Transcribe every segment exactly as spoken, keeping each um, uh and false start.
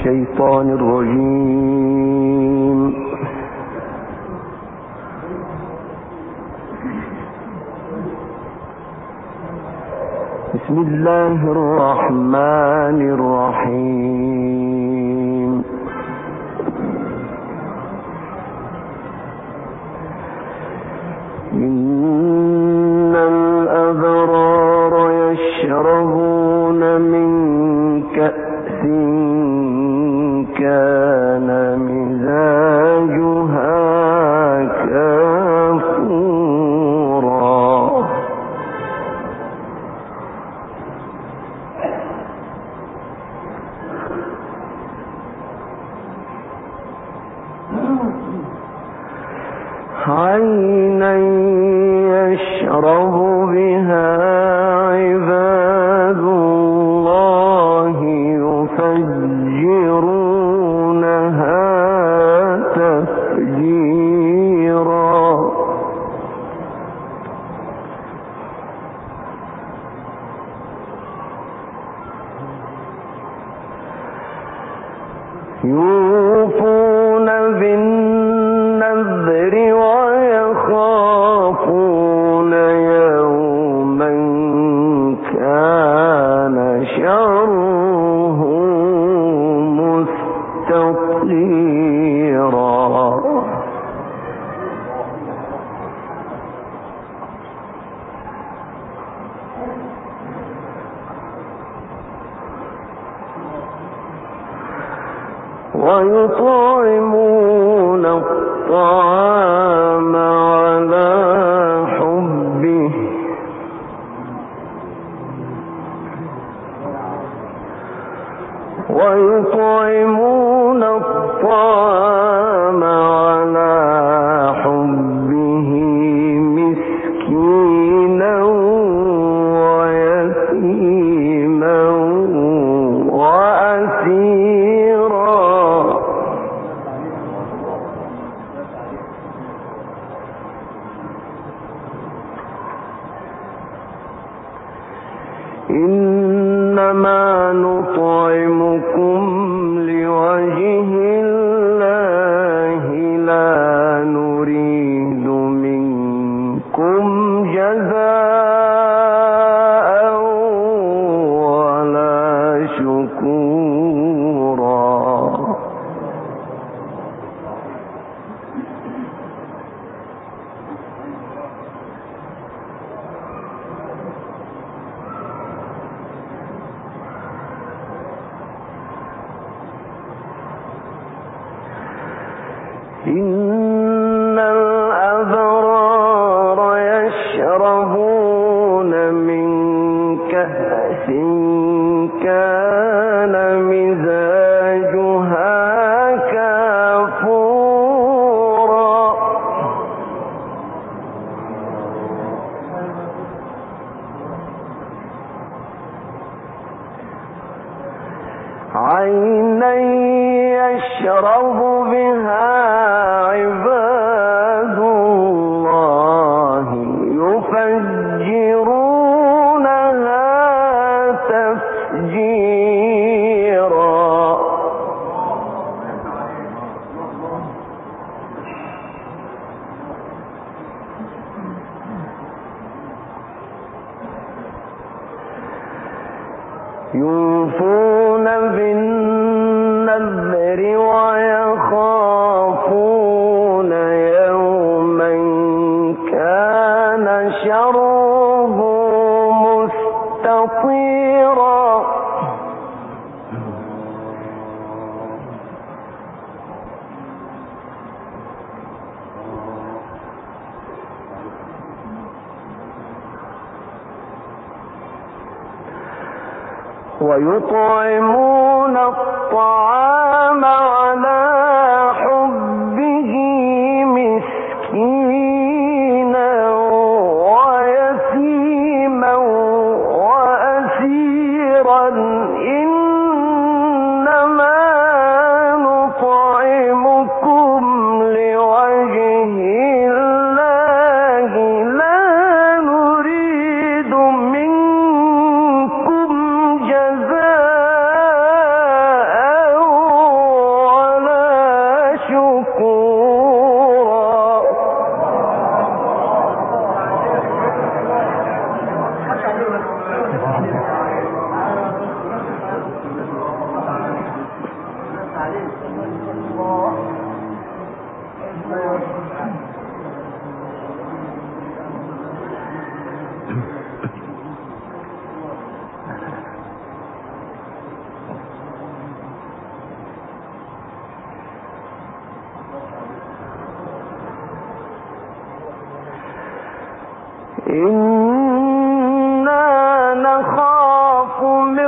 الشيطان الرجيم. بسم الله الرحمن الرحيم. إن الأبرار يشربون من كأس كان مزاجها كافورا. عينا يشرب بها عباد الله يفجرونها تفجيرا. يوفون بالنذر ويخافون يوما كان شره مستطيرا. ويطعمون الطعام على حبه ويطعمون الطعام على حبه مسكينا ويتيما وأسيرا. إنما نطعمكم لوجه الله لا نريد منكم جزاء ولا شكورا. إن الأبرار يشربون من كأس كان مزاجها كافورا. عينا يشرب بها عباد الله يفجرونها تفجيرا. يوفون بالنذر ويخافون يوما كان شره مستطيرا. ويطعمون الطعام على حبه مسكينا ويتيما وأسيرا. إنما نطعمكم لوجه الله لا نريد منكم جزاء إنا نخاف من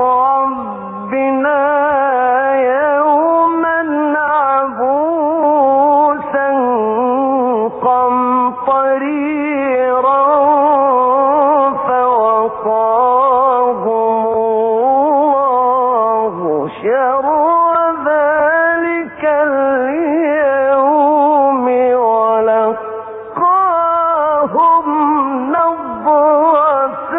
ربنا يوما عبوسا قمطريرا فوقاهم الله شر ذلك اليوم ولقاهم نضرة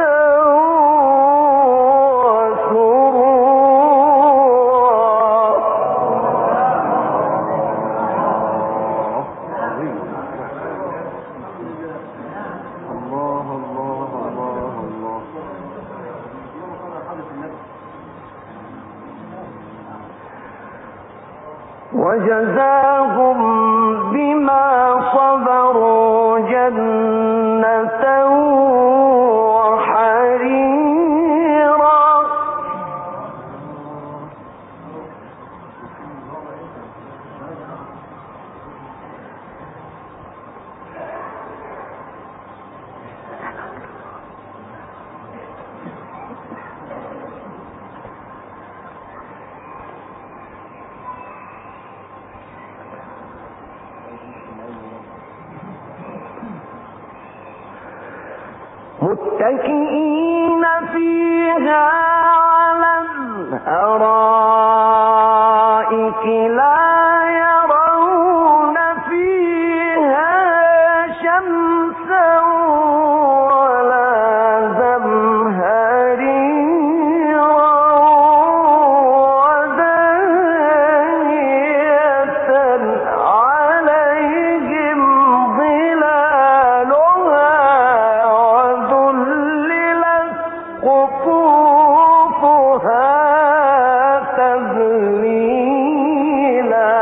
وجزاهم بما صبروا جنة وحريرا متكئين فيها على الأرائك لا يرون فيها شمسا ولا زمهريرا ودانية عليهم ظلالها قطوفها تذليلا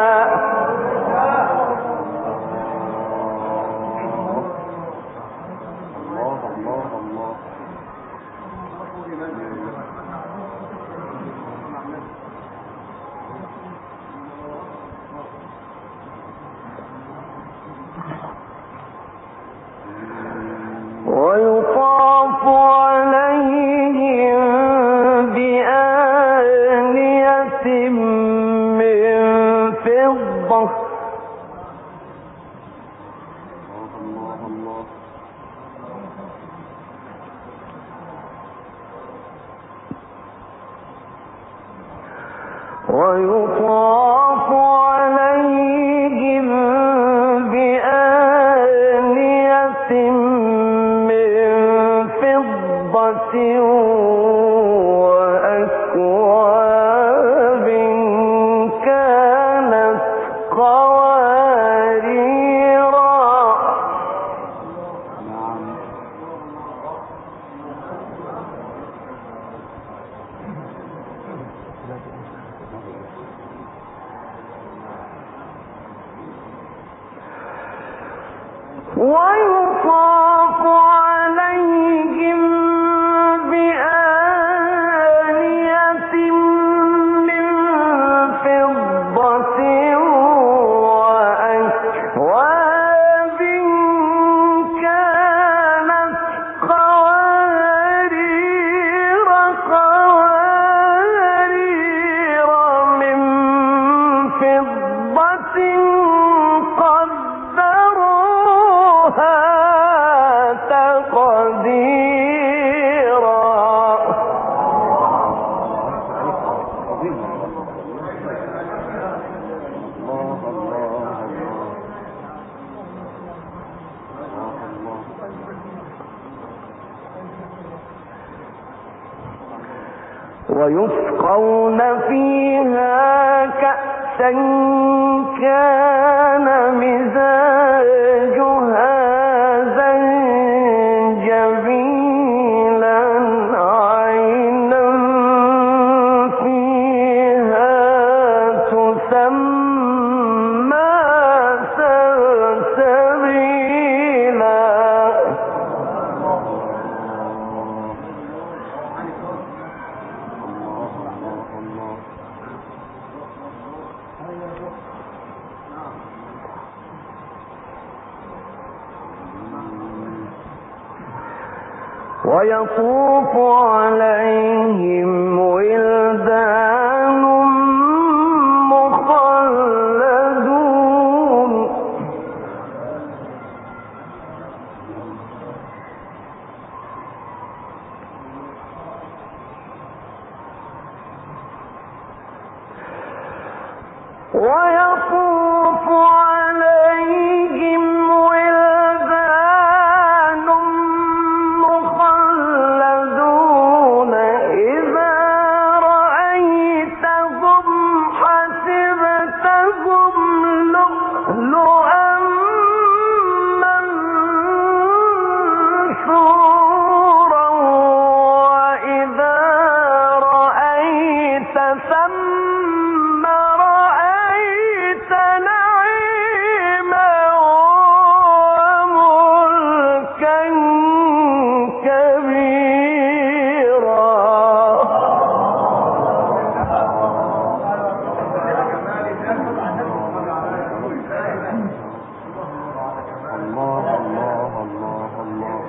ويطاف عليهم بآنية من فضة ويطاف عليهم بآنية وأكواب كانت قواريرا ويطاف عليهم بآنية من فضة وأكواب كانت قوارير قوارير من فضة قدروها تقديرا ويسقون فيها كأسا كان مزاجها زنجبيلا عينا فيها تسمى سلسبيلا ويطوف عليهم ولدان مخلدون ويطوف عليهم ولدان مخلدون إذا رأيتهم حسبتهم لؤلؤا منثورا وإذا رأيت ثم رأيت نعيما وملكا كبيرا. الله الله الله الله.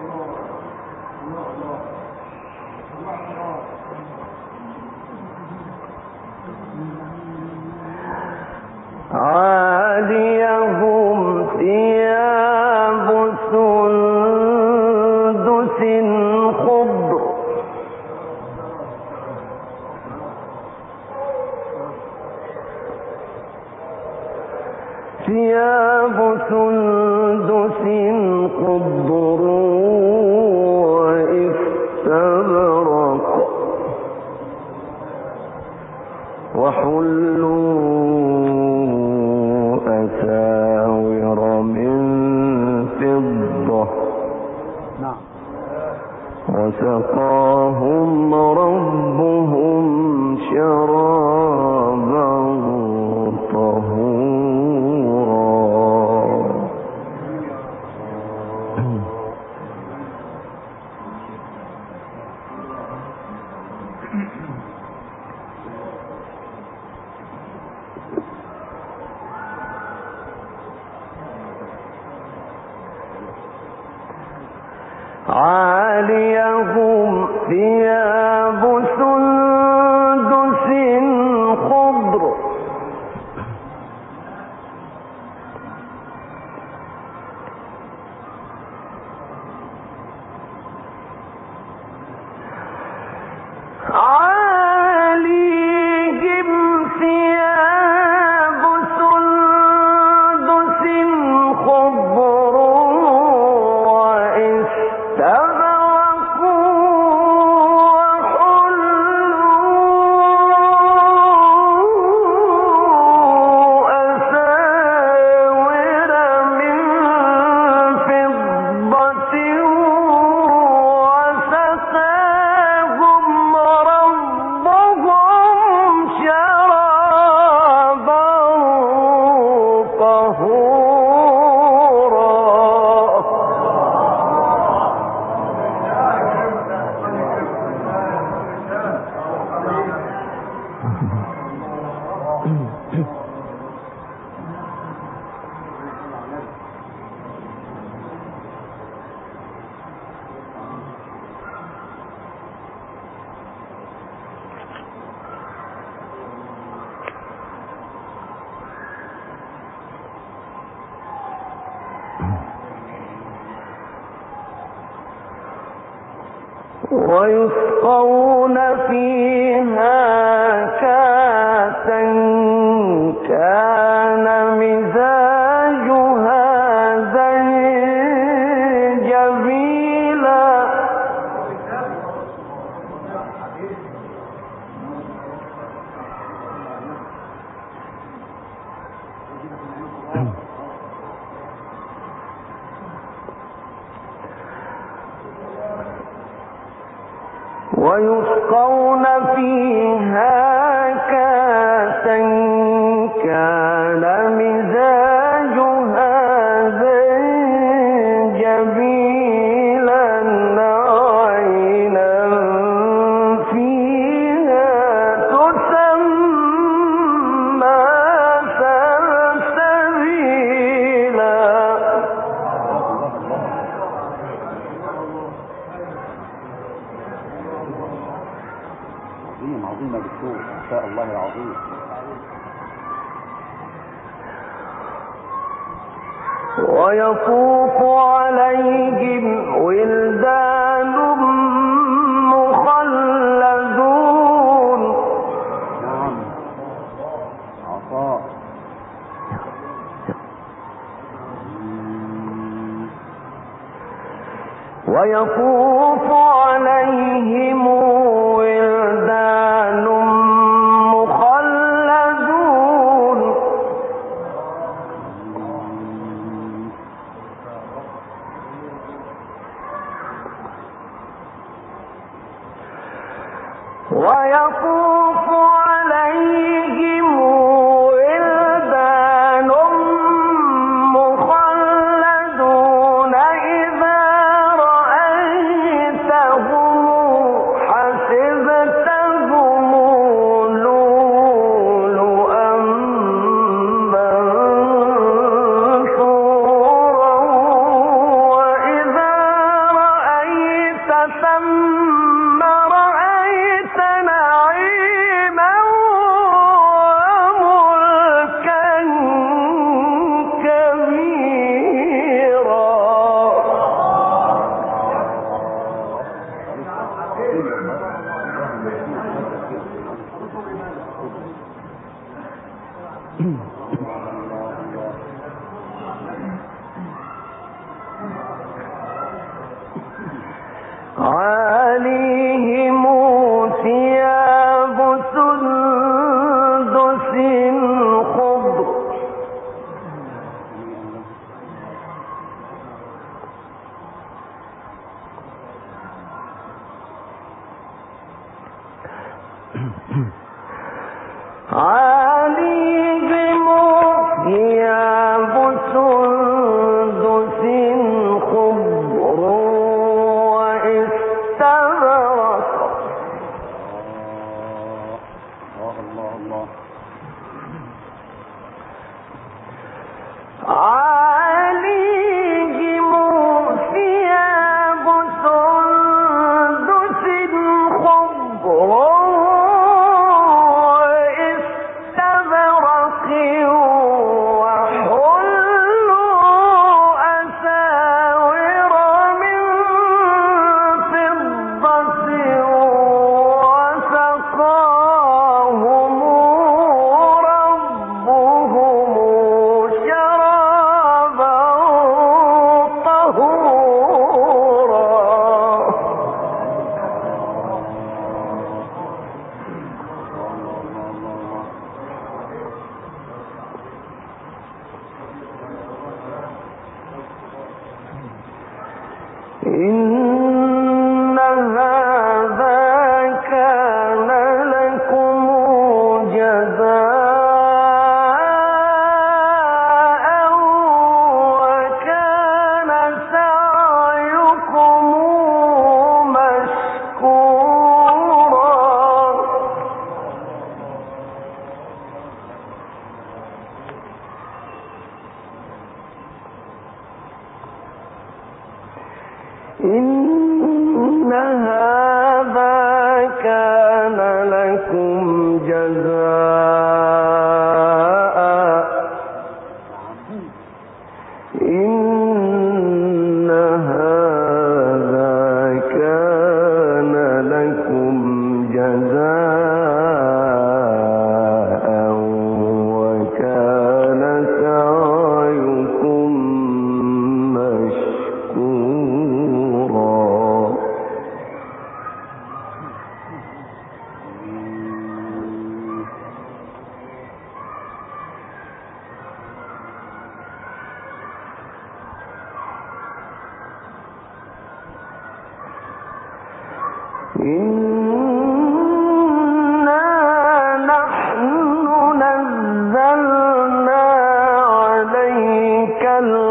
عاليهم ثياب سندس خضر ثياب سندس خضر واستبرق وحلوا أساور من فضة وسقاهم ربهم شرابا طهورا. عاليهم ثياب سندس خضر عليهم ثياب سندس خضر واستبرقوا وحلوا أساور من فضة وسقاهم ربهم شرابا طهورا. ويسقون فيها كاسا كان مزاجها زنجبيلا ويسقون فيها كاسا كان مزاجها زنجبيلا عينا فيها تسمى سلسبيلا. ويطوف عليهم ولدان مخلدون ويطوف عليهم ولدان مخلدون ويطوف عليهم ولدان مخلدون إذا رأيتهم حسبتهم لؤلؤا منثورا وإذا رأيت ثم رأيت نعيما وملكا كبيرا عليهم ثياب سندس خضر عليهم ثياب سندس خضر واستبرق عليهم ثياب سندس خضر واستبرق وحلوا أساور من فضة وسقاهم ربهم شرابا طهورا إن هذا كان لكم جزاء وكان سعيكم مشكورا إن هذا كان لكم جزاء إن هذا كان لكم جزاء وكان سعيكم مشكورا إنا نحن نزلنا عليك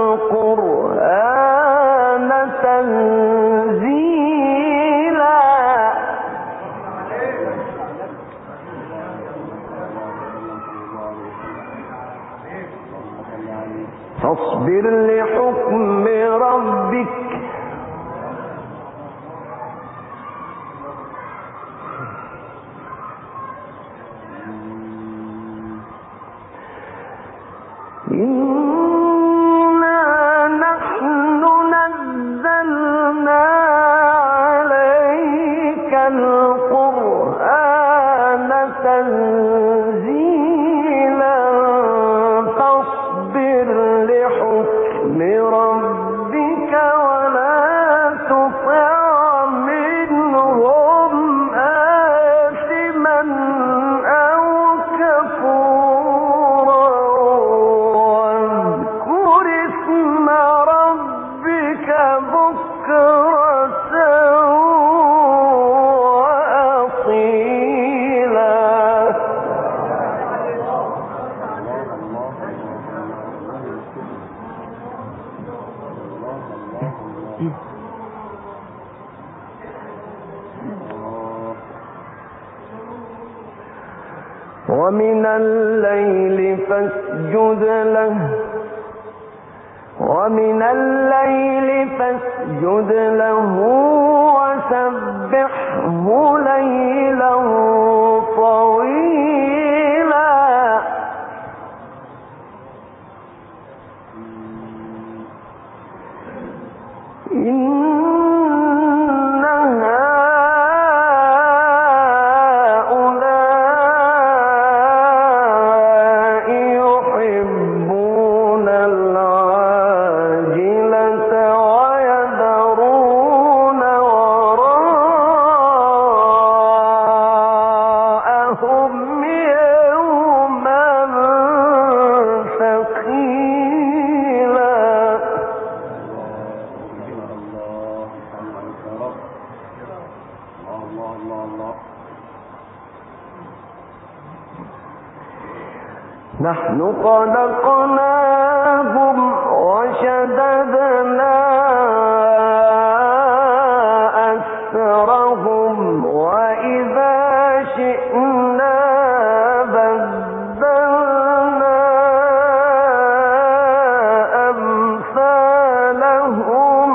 القرآن تنزيلا فاصبر لحكم ربك إنا نحن نزلنا عليك القرآن تنزيلا فاصبر لحكم ربك ولا تطع منهم آثما أو كفورا واذكر اسم ربك بكرة وأصيلا. ومن الليل فاسجد له ومن الليل فاسجد له وسبحه ليلا طويلا. نحن خلقناهم وشددنا أسرهم وإذا شئنا بدلنا أمثالهم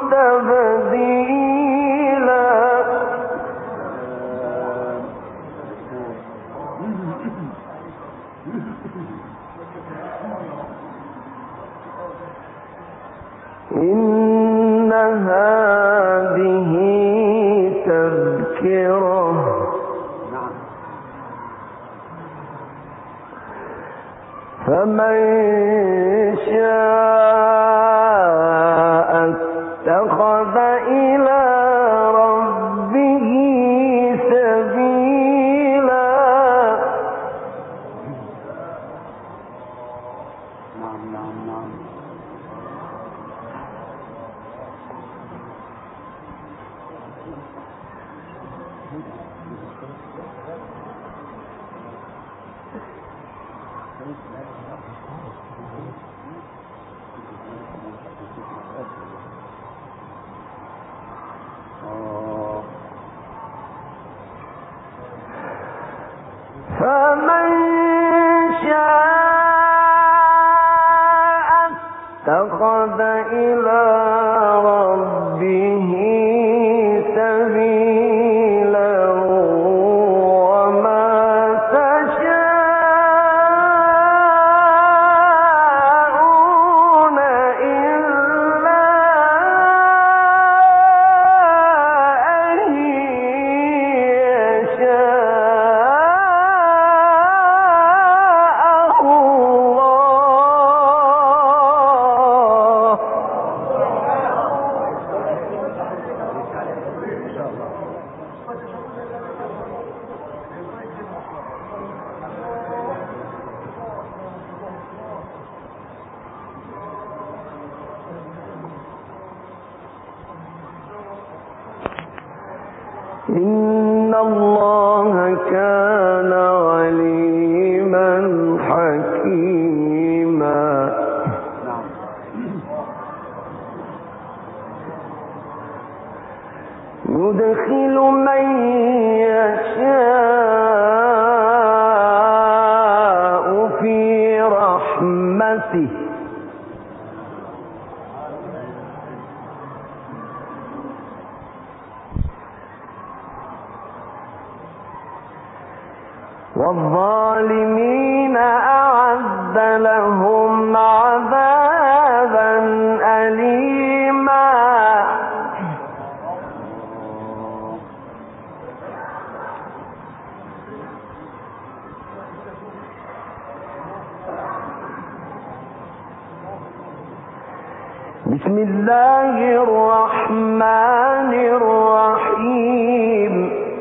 تبديلا. إن هذه تذكرة فمن شاء اتخذ إلى ربه سبيلا. نعم نعم نعم. فمن شاء اتخذ إلى ربه سبيلا وما تشاءون إلا أن يشاء الله. إن الله كان عليما حكيما. يدخل من يشاء في رحمته والظالمين أعد لهم بسم الله الرحمن الرحيم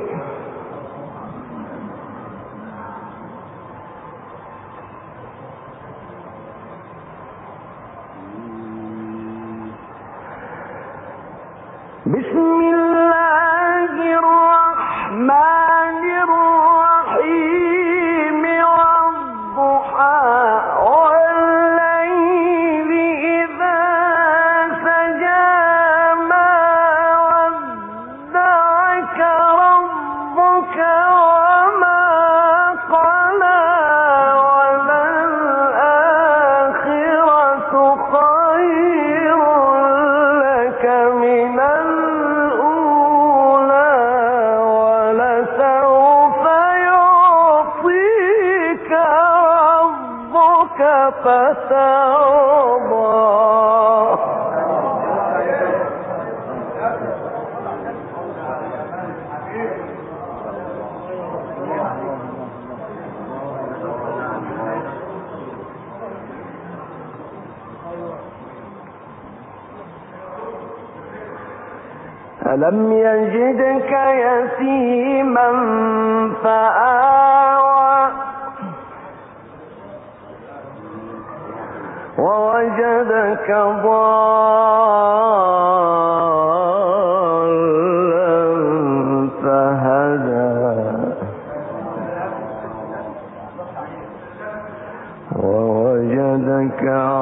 بسم الله الرحمن الرحيم والضحى والليل إذا سجى ما ودعك ربك وما قلى وللآخرة خير لك من فترضى. ألم يجدك يتيما فآوى ووجدك ضالا فهدى ووجدك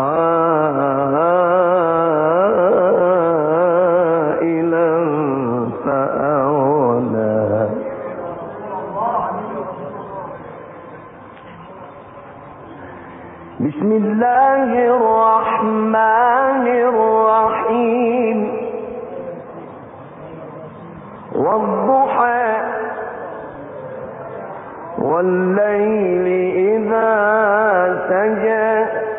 عائلا فأغنى. بسم الله الرحمن الرحيم والضحى والليل إذا سجى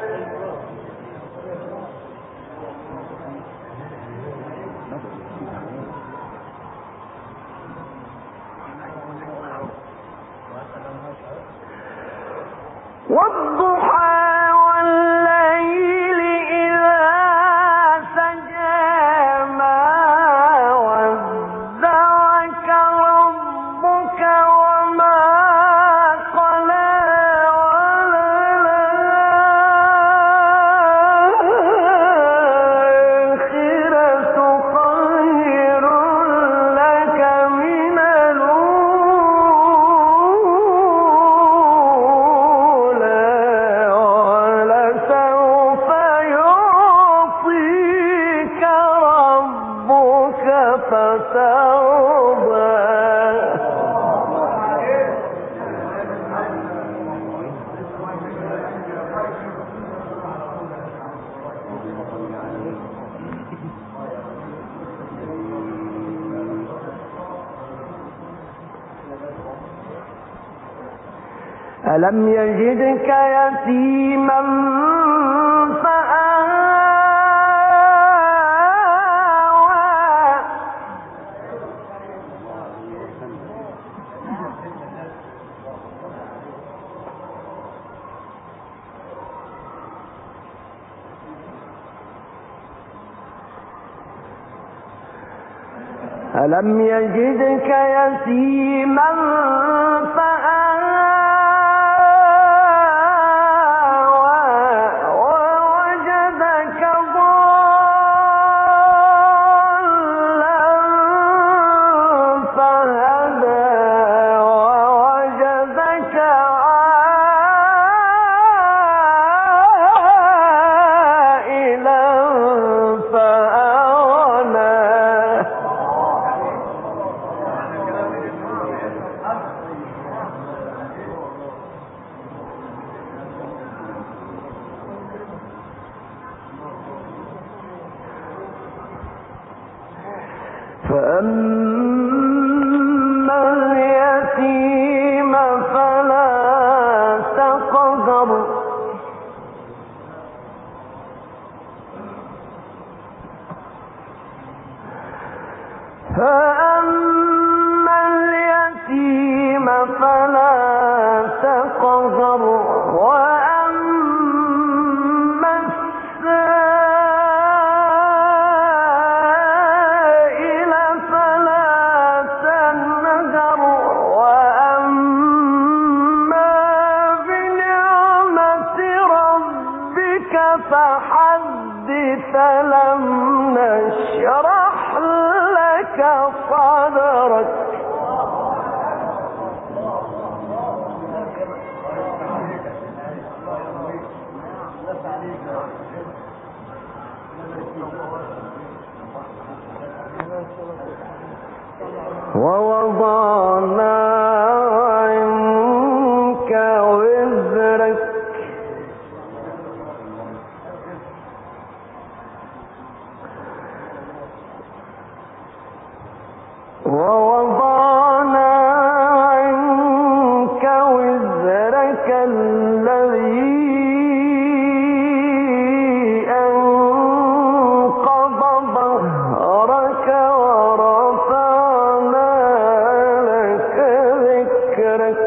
والضحى ألم يجدك يتيما فآوى ألم يجدك يتيما فآوى فأما اليتيم فلا تقهر فأما اليتيم فلا تقهر وأما السائل فحدث لم نشرح لك صدرك. ووضعنا عنك وزرك ووضعنا عنك وزرك الذي أنقض ظهرك ورفعنا لك ذكرك.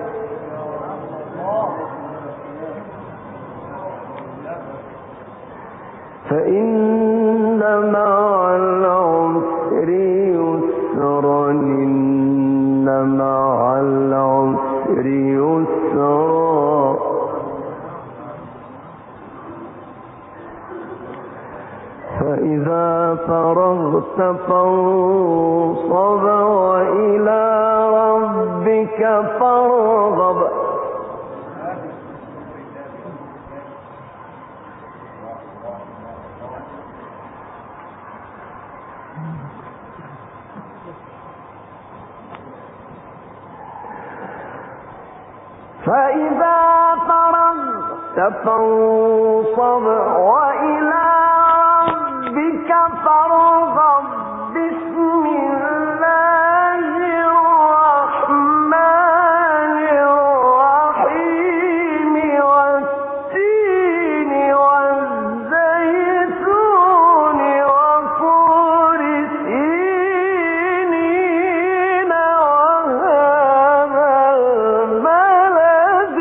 فإن مع العسر يسرا إن مع العسر يسرا فإذا فرغت فانصب وإلى ربك فارغب. فإذا فرغت فانصب وإلى ربك فارغب. بسم الله الرحمن الرحيم. والتين والزيتون وطور سينين وهذا البلد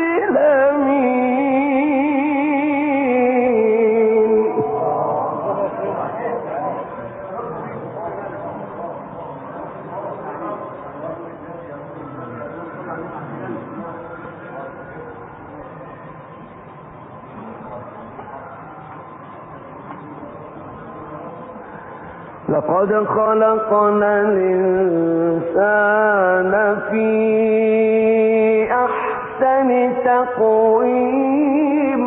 الأمين. لقد خلقنا الإنسان في أحسن تقويم.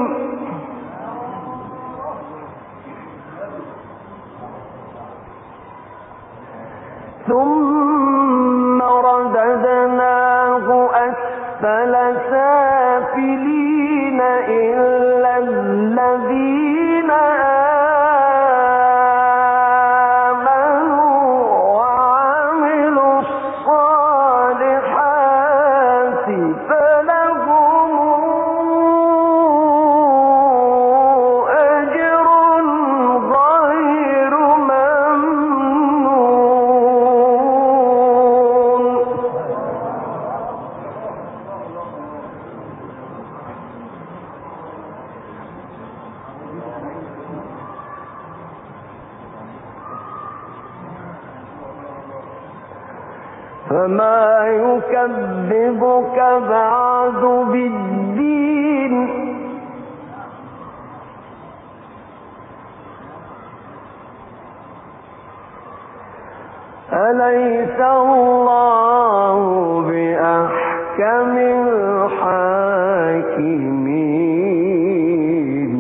ثم رددناه أسفل سافلين إلا الذين آمنوا وعملوا الصالحات فلهم أجر غير ممنون. فما يكذبك بعد بالدين. أليس الله بأحكم الحاكمين.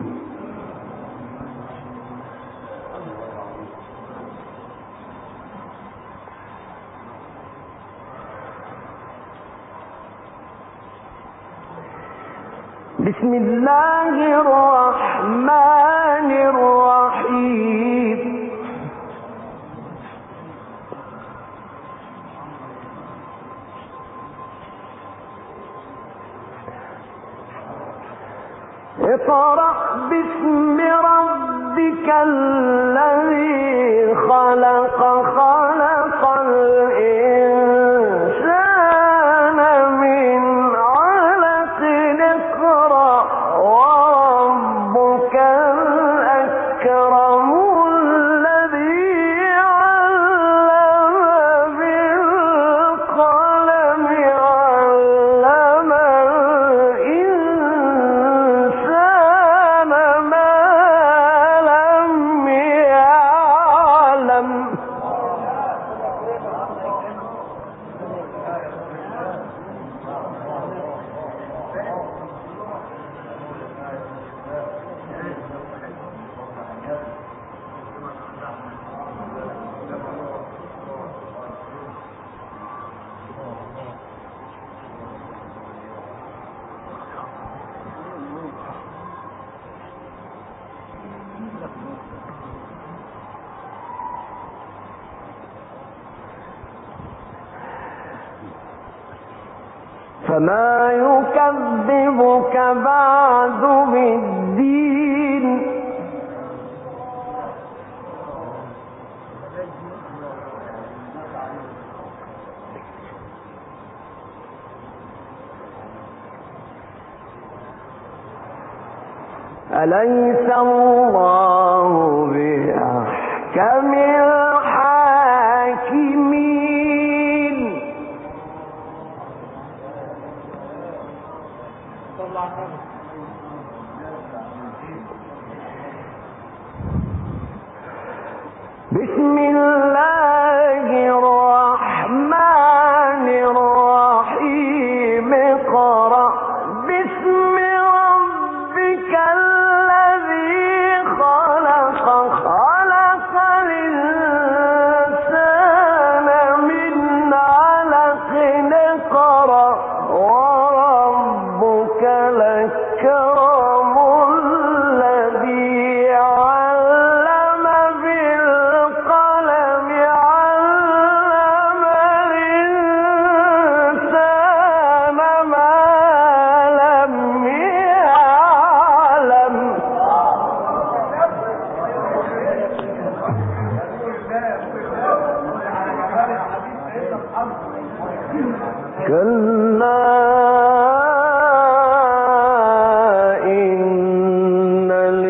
بسم الله الرحمن الرحيم. اقرأ باسم ربك الذي خلق. خلق الإنسان من علق. اقرأ وربك الأكرم الذي علم بالقلم. علم الإنسان ما فما يكذبك بعد بالدين أليس الله بأحكم الحاكمين. بسم الله الرحمن الرحيم. اقرأ باسم ربك الذي خلق خلق الإنسان من علق. اقرأ وربك الأكرم الذي علم بالقلم علم الإنسان ما لم يعلم. كلا إن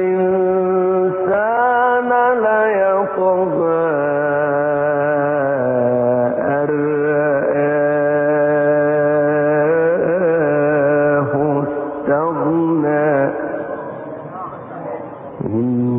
الإنسان ليطغى أن رآه استغنى.